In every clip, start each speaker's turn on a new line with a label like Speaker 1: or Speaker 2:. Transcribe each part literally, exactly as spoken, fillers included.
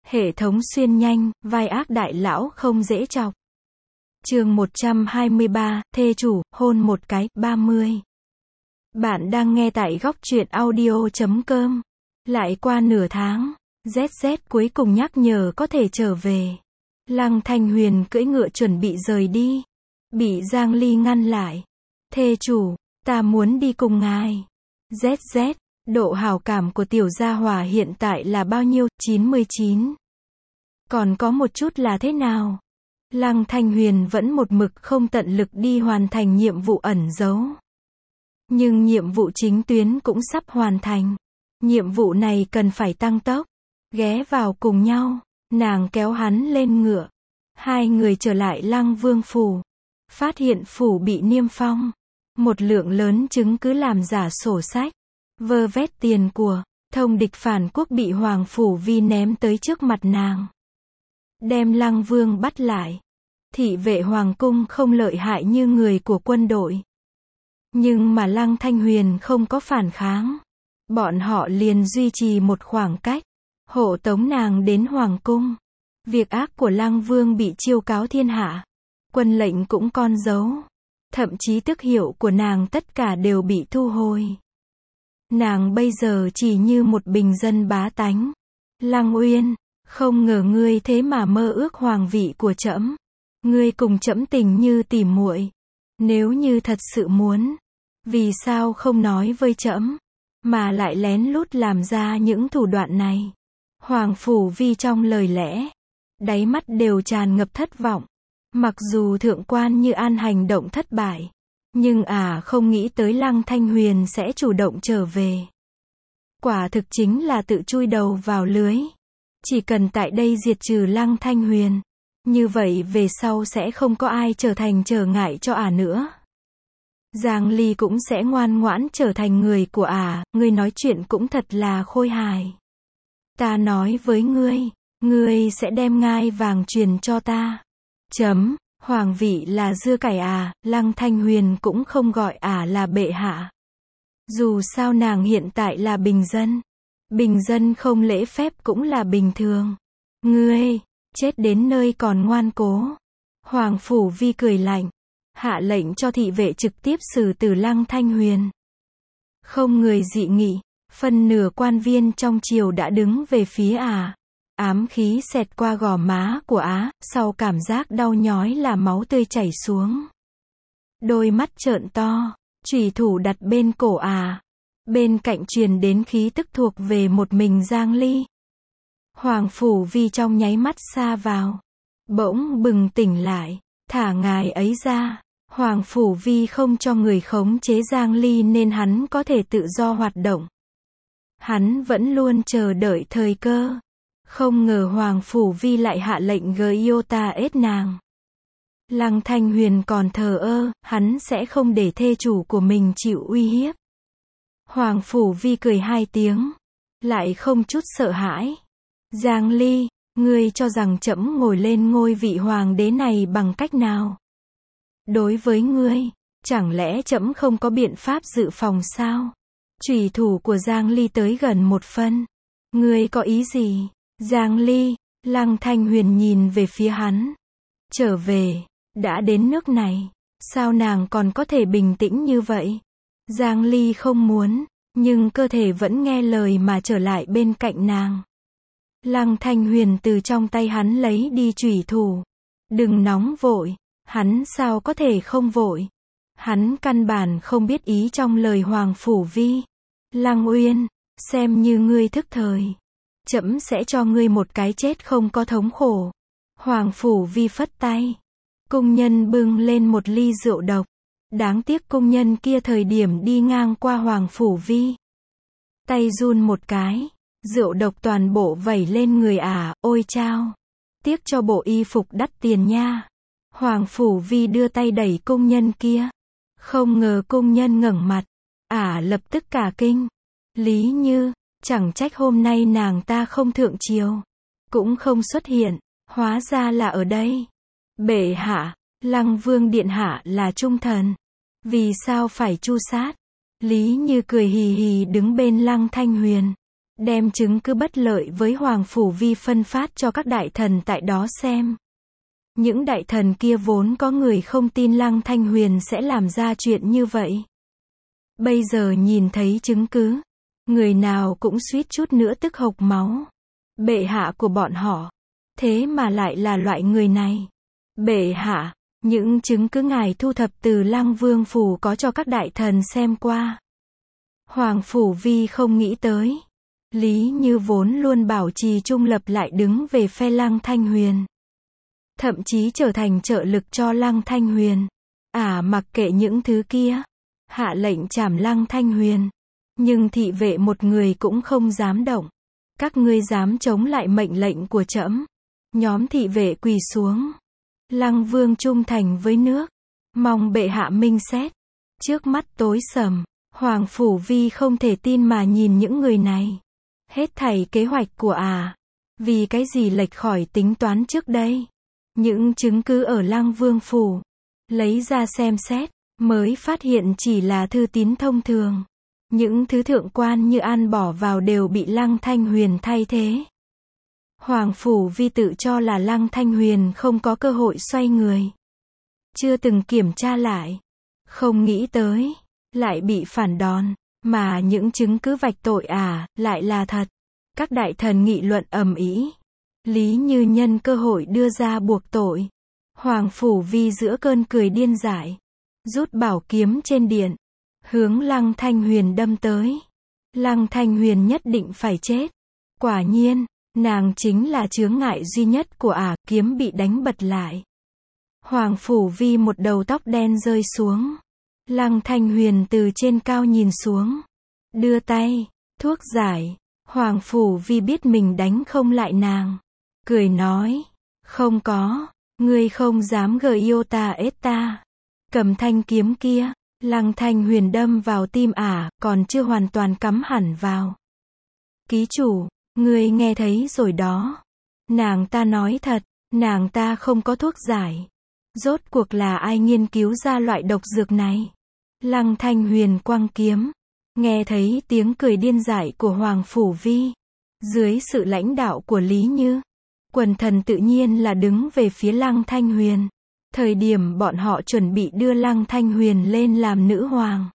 Speaker 1: Hệ thống xuyên nhanh, vai ác đại lão không dễ chọc. Chương một trăm hai mươi ba, thê chủ, hôn một cái, ba mươi. Bạn đang nghe tại góc truyện audio chấm com. Lại qua nửa tháng, dét dét cuối cùng nhắc nhở có thể trở về. Lăng Thanh Huyền cưỡi ngựa chuẩn bị rời đi. Bị Giang Ly ngăn lại. Thê chủ, ta muốn đi cùng ngài. dét dét, độ hảo cảm của tiểu gia hỏa hiện tại là bao nhiêu? chín mươi chín. Còn có một chút là thế nào? Lăng Thanh Huyền vẫn một mực không tận lực đi hoàn thành nhiệm vụ ẩn giấu. Nhưng nhiệm vụ chính tuyến cũng sắp hoàn thành. Nhiệm vụ này cần phải tăng tốc. Ghé vào cùng nhau, nàng kéo hắn lên ngựa. Hai người trở lại Lăng Vương phủ. Phát hiện phủ bị niêm phong. Một lượng lớn chứng cứ làm giả sổ sách. Vơ vét tiền của, thông địch phản quốc bị Hoàng Phủ Vi ném tới trước mặt nàng. Đem Lăng Vương bắt lại. Thị vệ Hoàng cung không lợi hại như người của quân đội. Nhưng mà Lăng Thanh Huyền không có phản kháng. Bọn họ liền duy trì một khoảng cách. Hộ tống nàng đến Hoàng cung. Việc ác của Lăng Vương bị chiêu cáo thiên hạ. Quân lệnh cũng con dấu. Thậm chí tước hiệu của nàng tất cả đều bị thu hồi. Nàng bây giờ chỉ như một bình dân bá tánh. Lăng Uyên, không ngờ ngươi thế mà mơ ước hoàng vị của trẫm. Ngươi cùng trẫm tình như tỉ muội. Nếu như thật sự muốn, vì sao không nói với trẫm, mà lại lén lút làm ra những thủ đoạn này? Hoàng Phủ Vi trong lời lẽ, đáy mắt đều tràn ngập thất vọng. Mặc dù thượng quan Như An hành động thất bại, nhưng à không nghĩ tới Lăng Thanh Huyền sẽ chủ động trở về. Quả thực chính là tự chui đầu vào lưới. Chỉ cần tại đây diệt trừ Lăng Thanh Huyền, như vậy về sau sẽ không có ai trở thành trở ngại cho ả nữa. Giang Ly cũng sẽ ngoan ngoãn trở thành người của ả, ngươi nói chuyện cũng thật là khôi hài. Ta nói với ngươi, ngươi sẽ đem ngai vàng truyền cho ta. Chấm, hoàng vị là dưa cải à, Lăng Thanh Huyền cũng không gọi ả là bệ hạ. Dù sao nàng hiện tại là bình dân. Bình dân không lễ phép cũng là bình thường. Ngươi, chết đến nơi còn ngoan cố. Hoàng Phủ Vi cười lạnh. Hạ lệnh cho thị vệ trực tiếp xử tử Lăng Thanh Huyền. Không người dị nghị. Phần nửa quan viên trong triều đã đứng về phía ả. Ám khí xẹt qua gò má của á, sau cảm giác đau nhói là máu tươi chảy xuống. Đôi mắt trợn to, chủy thủ đặt bên cổ à. Bên cạnh truyền đến khí tức thuộc về một mình Giang Ly. Hoàng Phủ Vi trong nháy mắt xa vào. Bỗng bừng tỉnh lại, thả ngài ấy ra. Hoàng Phủ Vi không cho người khống chế Giang Ly nên hắn có thể tự do hoạt động. Hắn vẫn luôn chờ đợi thời cơ. Không ngờ Hoàng Phủ Vi lại hạ lệnh gờ iota ết nàng. Lăng Thanh Huyền còn thờ ơ, hắn sẽ không để thê chủ của mình chịu uy hiếp. Hoàng Phủ Vi cười hai tiếng, lại không chút sợ hãi. Giang Ly, ngươi cho rằng trẫm ngồi lên ngôi vị hoàng đế này bằng cách nào? Đối với ngươi, chẳng lẽ trẫm không có biện pháp dự phòng sao? Chủy thủ của Giang Ly tới gần một phân. Ngươi có ý gì? Giang Ly, Lăng Thanh Huyền nhìn về phía hắn. Trở về, đã đến nước này, sao nàng còn có thể bình tĩnh như vậy? Giang Ly không muốn, nhưng cơ thể vẫn nghe lời mà trở lại bên cạnh nàng. Lăng Thanh Huyền từ trong tay hắn lấy đi chủy thủ. Đừng nóng vội, hắn sao có thể không vội? Hắn căn bản không biết ý trong lời Hoàng Phủ Vi. Lăng Uyên, xem như ngươi thức thời. Trẫm sẽ cho ngươi một cái chết không có thống khổ. Hoàng Phủ Vi phất tay. Cung nhân bưng lên một ly rượu độc. Đáng tiếc cung nhân kia thời điểm đi ngang qua Hoàng Phủ Vi. Tay run một cái. Rượu độc toàn bộ vẩy lên người ả, ôi chao. Tiếc cho bộ y phục đắt tiền nha. Hoàng Phủ Vi đưa tay đẩy cung nhân kia. Không ngờ cung nhân ngẩng mặt. Ả lập tức cả kinh. Lý Như, chẳng trách hôm nay nàng ta không thượng triều. Cũng không xuất hiện. Hóa ra là ở đây. Bệ hạ, Lăng Vương điện hạ là trung thần. Vì sao phải tru sát? Lý Như cười hì hì đứng bên Lăng Thanh Huyền. đem chứng cứ bất lợi với Hoàng Phủ Vi phân phát cho các đại thần tại đó xem. Những đại thần kia vốn có người không tin Lăng Thanh Huyền sẽ làm ra chuyện như vậy. Bây giờ nhìn thấy chứng cứ, người nào cũng suýt chút nữa tức hộc máu. Bệ hạ của bọn họ, thế mà lại là loại người này. Bệ hạ, những chứng cứ ngài thu thập từ Lăng Vương Phủ có cho các đại thần xem qua. Hoàng Phủ Vi không nghĩ tới. Lý Như vốn luôn bảo trì trung lập lại đứng về phe Lăng Thanh Huyền. Thậm chí trở thành trợ lực cho Lăng Thanh Huyền. À mặc kệ những thứ kia. Hạ lệnh trảm Lăng Thanh Huyền. Nhưng thị vệ một người cũng không dám động. Các ngươi dám chống lại mệnh lệnh của trẫm. Nhóm thị vệ quỳ xuống. Lăng Vương trung thành với nước. Mong bệ hạ minh xét. Trước mắt tối sầm. Hoàng Phủ Vi không thể tin mà nhìn những người này. Hết thảy kế hoạch của à. Vì cái gì lệch khỏi tính toán trước đây. Những chứng cứ ở Lăng Vương Phủ. Lấy ra xem xét. Mới phát hiện chỉ là thư tín thông thường. Những thứ thượng quan như An bỏ vào đều bị Lăng Thanh Huyền thay thế. Hoàng Phủ Vi tự cho là Lăng Thanh Huyền không có cơ hội xoay người. Chưa từng kiểm tra lại. Không nghĩ tới. Lại bị phản đòn. Mà những chứng cứ vạch tội à, lại là thật. Các đại thần nghị luận ầm ĩ. Lý Như nhân cơ hội đưa ra buộc tội. Hoàng Phủ Vi giữa cơn cười điên dại. Rút bảo kiếm trên điện. Hướng Lăng Thanh Huyền đâm tới. Lăng Thanh Huyền nhất định phải chết. Quả nhiên, nàng chính là chướng ngại duy nhất của ả, kiếm bị đánh bật lại. Hoàng Phủ Vi một đầu tóc đen rơi xuống. Lăng Thanh Huyền từ trên cao nhìn xuống. Đưa tay, thuốc giải. Hoàng Phủ Vi biết mình đánh không lại nàng. Cười nói, không có, ngươi không dám gợi yêu ta ết ta. Cầm thanh kiếm kia. Lăng Thanh Huyền đâm vào tim ả, còn chưa hoàn toàn cắm hẳn vào. Ký chủ, ngươi nghe thấy rồi đó. Nàng ta nói thật, nàng ta không có thuốc giải. Rốt cuộc là ai nghiên cứu ra loại độc dược này? Lăng Thanh Huyền quăng kiếm. Nghe thấy tiếng cười điên dại của Hoàng Phủ Vi. Dưới sự lãnh đạo của Lý Như, quần thần tự nhiên là đứng về phía Lăng Thanh Huyền. Thời điểm bọn họ chuẩn bị đưa Lăng Thanh Huyền lên làm nữ hoàng.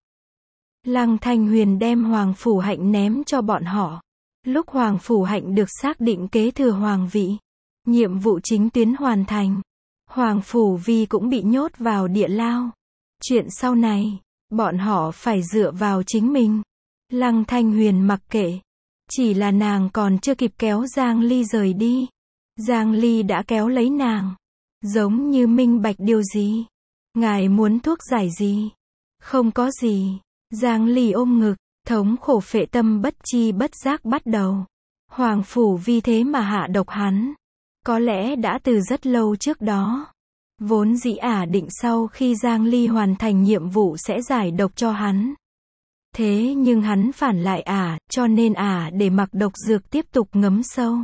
Speaker 1: Lăng Thanh Huyền đem Hoàng Phủ Hạnh ném cho bọn họ. Lúc Hoàng Phủ Hạnh được xác định kế thừa hoàng vị, nhiệm vụ chính tuyến hoàn thành, Hoàng Phủ Vi cũng bị nhốt vào địa lao. Chuyện sau này, bọn họ phải dựa vào chính mình. Lăng Thanh Huyền mặc kệ. Chỉ là nàng còn chưa kịp kéo Giang Ly rời đi. Giang Ly đã kéo lấy nàng. Giống như minh bạch điều gì. Ngài muốn thuốc giải gì? Không có gì. Giang Ly ôm ngực, thống khổ phệ tâm bất chi bất giác bắt đầu. Hoàng Phủ Vi thế mà hạ độc hắn. Có lẽ đã từ rất lâu trước đó. Vốn dĩ ả định sau khi Giang Ly hoàn thành nhiệm vụ sẽ giải độc cho hắn. Thế nhưng hắn phản lại ả, cho nên ả để mặc độc dược tiếp tục ngấm sâu.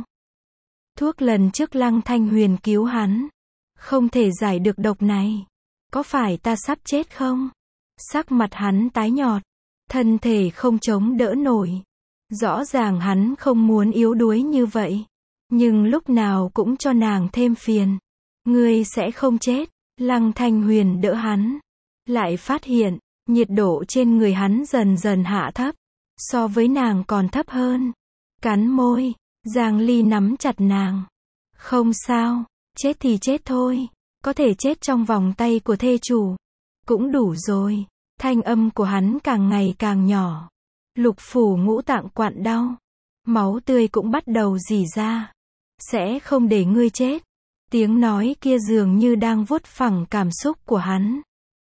Speaker 1: Thuốc lần trước Lăng Thanh Huyền cứu hắn. Không thể giải được độc này. Có phải ta sắp chết không? Sắc mặt hắn tái nhợt. Thân thể không chống đỡ nổi. Rõ ràng hắn không muốn yếu đuối như vậy. Nhưng lúc nào cũng cho nàng thêm phiền. Ngươi sẽ không chết. Lăng Thanh Huyền đỡ hắn. Lại phát hiện, nhiệt độ trên người hắn dần dần hạ thấp. So với nàng còn thấp hơn. Cắn môi. Giang Ly nắm chặt nàng. Không sao. Chết thì chết thôi. Có thể chết trong vòng tay của thê chủ. Cũng đủ rồi. Thanh âm của hắn càng ngày càng nhỏ. Lục phủ ngũ tạng quặn đau. Máu tươi cũng bắt đầu rỉ ra. Sẽ không để ngươi chết. Tiếng nói kia dường như đang vuốt phẳng cảm xúc của hắn.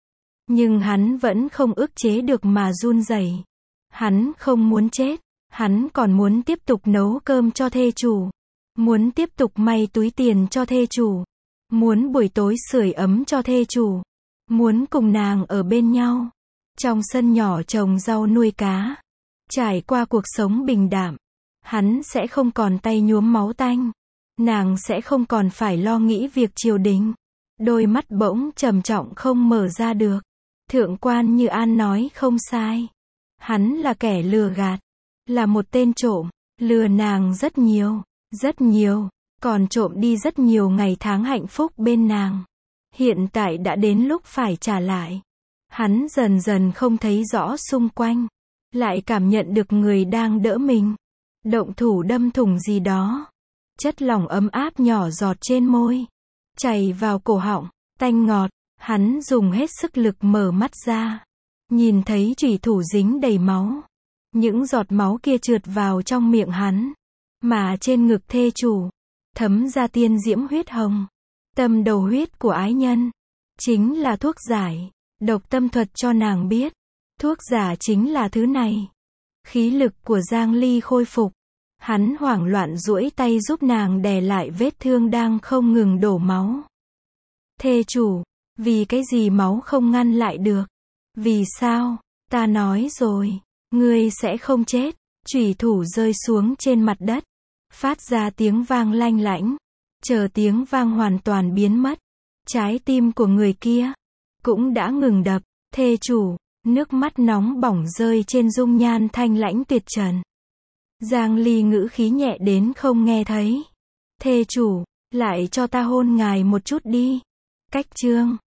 Speaker 1: Nhưng hắn vẫn không ức chế được mà run rẩy. Hắn không muốn chết. Hắn còn muốn tiếp tục nấu cơm cho thê chủ. Muốn tiếp tục may túi tiền cho thê chủ. Muốn buổi tối sưởi ấm cho thê chủ. Muốn cùng nàng ở bên nhau. Trong sân nhỏ trồng rau nuôi cá. Trải qua cuộc sống bình đạm. Hắn sẽ không còn tay nhuốm máu tanh. Nàng sẽ không còn phải lo nghĩ việc triều đình. Đôi mắt bỗng trầm trọng không mở ra được. Thượng quan Như An nói không sai. Hắn là kẻ lừa gạt. Là một tên trộm. Lừa nàng rất nhiều, rất nhiều, còn trộm đi rất nhiều ngày tháng hạnh phúc bên nàng. Hiện tại đã đến lúc phải trả lại. Hắn dần dần không thấy rõ xung quanh, lại cảm nhận được người đang đỡ mình. Động thủ đâm thủng gì đó. Chất lỏng ấm áp nhỏ giọt trên môi, chảy vào cổ họng, tanh ngọt. Hắn dùng hết sức lực mở mắt ra, nhìn thấy chủy thủ dính đầy máu. Những giọt máu kia trượt vào trong miệng hắn, mà trên ngực thê chủ, thấm ra tiên diễm huyết hồng. Tâm đầu huyết của ái nhân, chính là thuốc giải. Độc tâm thuật cho nàng biết, thuốc giả chính là thứ này. Khí lực của Giang Ly khôi phục. Hắn hoảng loạn duỗi tay giúp nàng đè lại vết thương đang không ngừng đổ máu. Thê chủ, vì cái gì máu không ngăn lại được? Vì sao? Ta nói rồi, ngươi sẽ không chết. Chủy thủ rơi xuống trên mặt đất, phát ra tiếng vang lanh lảnh. Chờ tiếng vang hoàn toàn biến mất, trái tim của người kia cũng đã ngừng đập. Thê chủ, nước mắt nóng bỏng rơi trên dung nhan thanh lãnh tuyệt trần. Giang Ly ngữ khí nhẹ đến không nghe thấy. Thê chủ, lại cho ta hôn ngài một chút đi. Cách chương